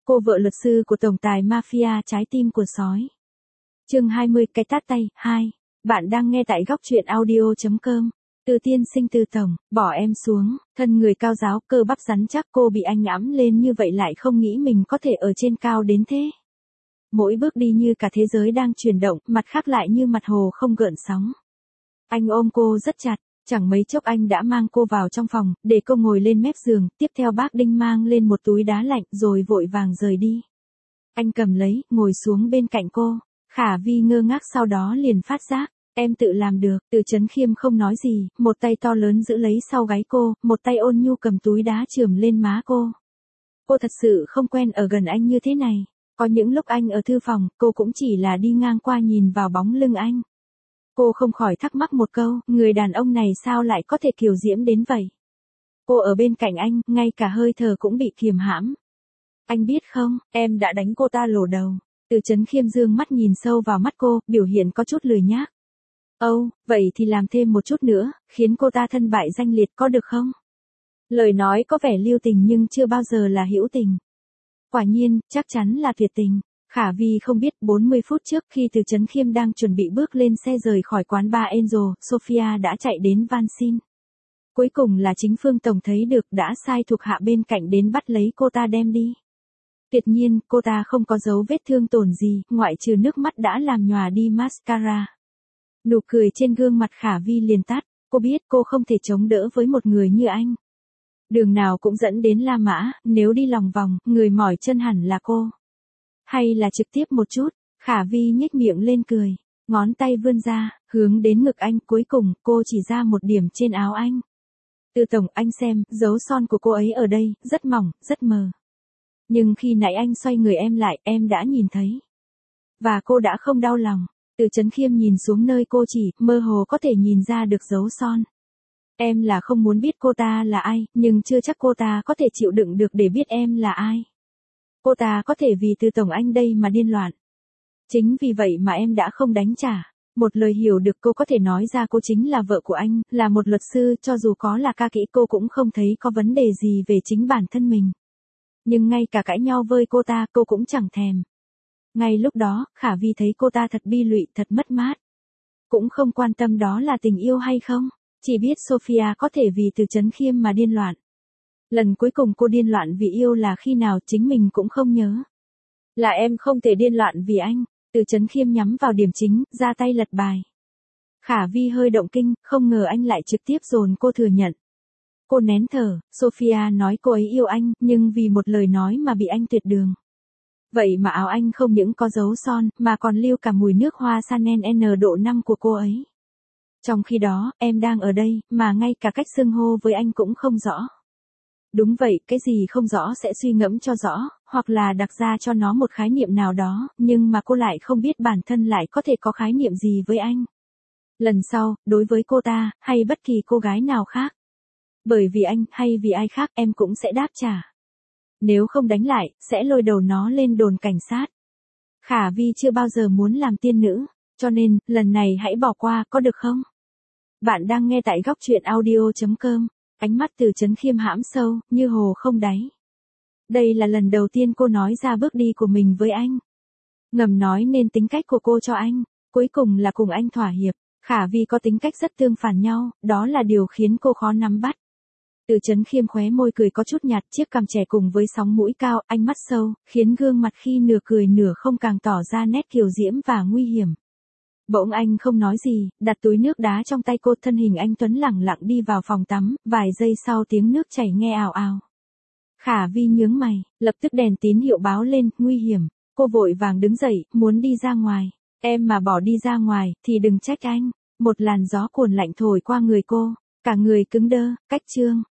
Cô vợ luật sư của tổng tài mafia trái tim của sói. Chương 20 cái tát tay 2. Bạn đang nghe tại góc truyện audio.com. Từ tiên sinh từ tổng, bỏ em xuống, thân người cao giáo, cơ bắp rắn chắc, cô bị anh ẵm lên như vậy lại không nghĩ mình có thể ở trên cao đến thế. Mỗi bước đi như cả thế giới đang chuyển động, mặt khác lại như mặt hồ không gợn sóng. Anh ôm cô rất chặt, chẳng mấy chốc anh đã mang cô vào trong phòng, để cô ngồi lên mép giường, tiếp theo bác Đinh mang lên một túi đá lạnh rồi vội vàng rời đi. Anh cầm lấy, ngồi xuống bên cạnh cô. Khả Vi ngơ ngác sau đó liền phát giác, em tự làm được. Từ Chấn Khiêm không nói gì, một tay to lớn giữ lấy sau gáy cô, một tay ôn nhu cầm túi đá chườm lên má cô. Cô thật sự không quen ở gần anh như thế này. Có những lúc anh ở thư phòng, cô cũng chỉ là đi ngang qua nhìn vào bóng lưng anh. Cô không khỏi thắc mắc một câu, người đàn ông này sao lại có thể kiều diễm đến vậy? Cô ở bên cạnh anh, ngay cả hơi thở cũng bị kiềm hãm. Anh biết không, em đã đánh cô ta lổ đầu. Từ Chấn Khiêm dương mắt nhìn sâu vào mắt cô, biểu hiện có chút lười nhác. Âu, vậy thì làm thêm một chút nữa, khiến cô ta thân bại danh liệt có được không? Lời nói có vẻ lưu tình nhưng chưa bao giờ là hữu tình. Quả nhiên, chắc chắn là tuyệt tình. Khả Vi không biết 40 phút trước khi Từ Chấn Khiêm đang chuẩn bị bước lên xe rời khỏi quán bar Angel, Sophia đã chạy đến van xin. Cuối cùng là chính Phương Tổng thấy được đã sai thuộc hạ bên cạnh đến bắt lấy cô ta đem đi. Tuyệt nhiên, cô ta không có dấu vết thương tổn gì, ngoại trừ nước mắt đã làm nhòa đi mascara. Nụ cười trên gương mặt Khả Vi liền tắt, cô biết cô không thể chống đỡ với một người như anh. Đường nào cũng dẫn đến La Mã, nếu đi lòng vòng, người mỏi chân hẳn là cô. Hay là trực tiếp một chút, Khả Vi nhếch miệng lên cười, ngón tay vươn ra, hướng đến ngực anh, cuối cùng, cô chỉ ra một điểm trên áo anh. Từ tổng, anh xem, dấu son của cô ấy ở đây, rất mỏng, rất mờ. Nhưng khi nãy anh xoay người em lại, em đã nhìn thấy. Và cô đã không đau lòng. Từ Chấn Khiêm nhìn xuống nơi cô chỉ, mơ hồ có thể nhìn ra được dấu son. Em là không muốn biết cô ta là ai, nhưng chưa chắc cô ta có thể chịu đựng được để biết em là ai. Cô ta có thể vì Từ tổng anh đây mà điên loạn. Chính vì vậy mà em đã không đánh trả. Một lời hiểu được cô có thể nói ra cô chính là vợ của anh, là một luật sư, cho dù có là ca kỹ cô cũng không thấy có vấn đề gì về chính bản thân mình. Nhưng ngay cả cãi nhau với cô ta, cô cũng chẳng thèm. Ngay lúc đó, Khả Vi thấy cô ta thật bi lụy, thật mất mát. Cũng không quan tâm đó là tình yêu hay không, chỉ biết Sophia có thể vì Từ Chấn Khiêm mà điên loạn. Lần cuối cùng cô điên loạn vì yêu là khi nào chính mình cũng không nhớ. Là em không thể điên loạn vì anh. Từ Chấn Khiêm nhắm vào điểm chính, ra tay lật bài. Khả Vi hơi động kinh, không ngờ anh lại trực tiếp dồn cô thừa nhận. Cô nén thở, Sophia nói cô ấy yêu anh, nhưng vì một lời nói mà bị anh tuyệt đường. Vậy mà áo anh không những có dấu son, mà còn lưu cả mùi nước hoa Chanel N độ 5 của cô ấy. Trong khi đó, em đang ở đây, mà ngay cả cách xưng hô với anh cũng không rõ. Đúng vậy, cái gì không rõ sẽ suy ngẫm cho rõ, hoặc là đặt ra cho nó một khái niệm nào đó, nhưng mà cô lại không biết bản thân lại có thể có khái niệm gì với anh. Lần sau, đối với cô ta, hay bất kỳ cô gái nào khác. Bởi vì anh, hay vì ai khác, em cũng sẽ đáp trả. Nếu không đánh lại, sẽ lôi đầu nó lên đồn cảnh sát. Khả Vi chưa bao giờ muốn làm tiên nữ, cho nên, lần này hãy bỏ qua, có được không? Bạn đang nghe tại góc truyện audio.com. Ánh mắt Từ Chấn Khiêm hãm sâu, như hồ không đáy. Đây là lần đầu tiên cô nói ra bước đi của mình với anh. Ngầm nói nên tính cách của cô cho anh, cuối cùng là cùng anh thỏa hiệp. Khả Vi có tính cách rất tương phản nhau, đó là điều khiến cô khó nắm bắt. Từ Chấn Khiêm khóe môi cười có chút nhạt, chiếc cằm trẻ cùng với sóng mũi cao, ánh mắt sâu, khiến gương mặt khi nửa cười nửa không càng tỏ ra nét kiều diễm và nguy hiểm. Bỗng anh không nói gì, đặt túi nước đá trong tay cô, thân hình anh tuấn lẳng lặng đi vào phòng tắm, vài giây sau tiếng nước chảy nghe ào ào. Khả Vi nhướng mày, lập tức đèn tín hiệu báo lên, nguy hiểm. Cô vội vàng đứng dậy, muốn đi ra ngoài. Em mà bỏ đi ra ngoài, thì đừng trách anh. Một làn gió cuồn lạnh thổi qua người cô, cả người cứng đơ, cách chương.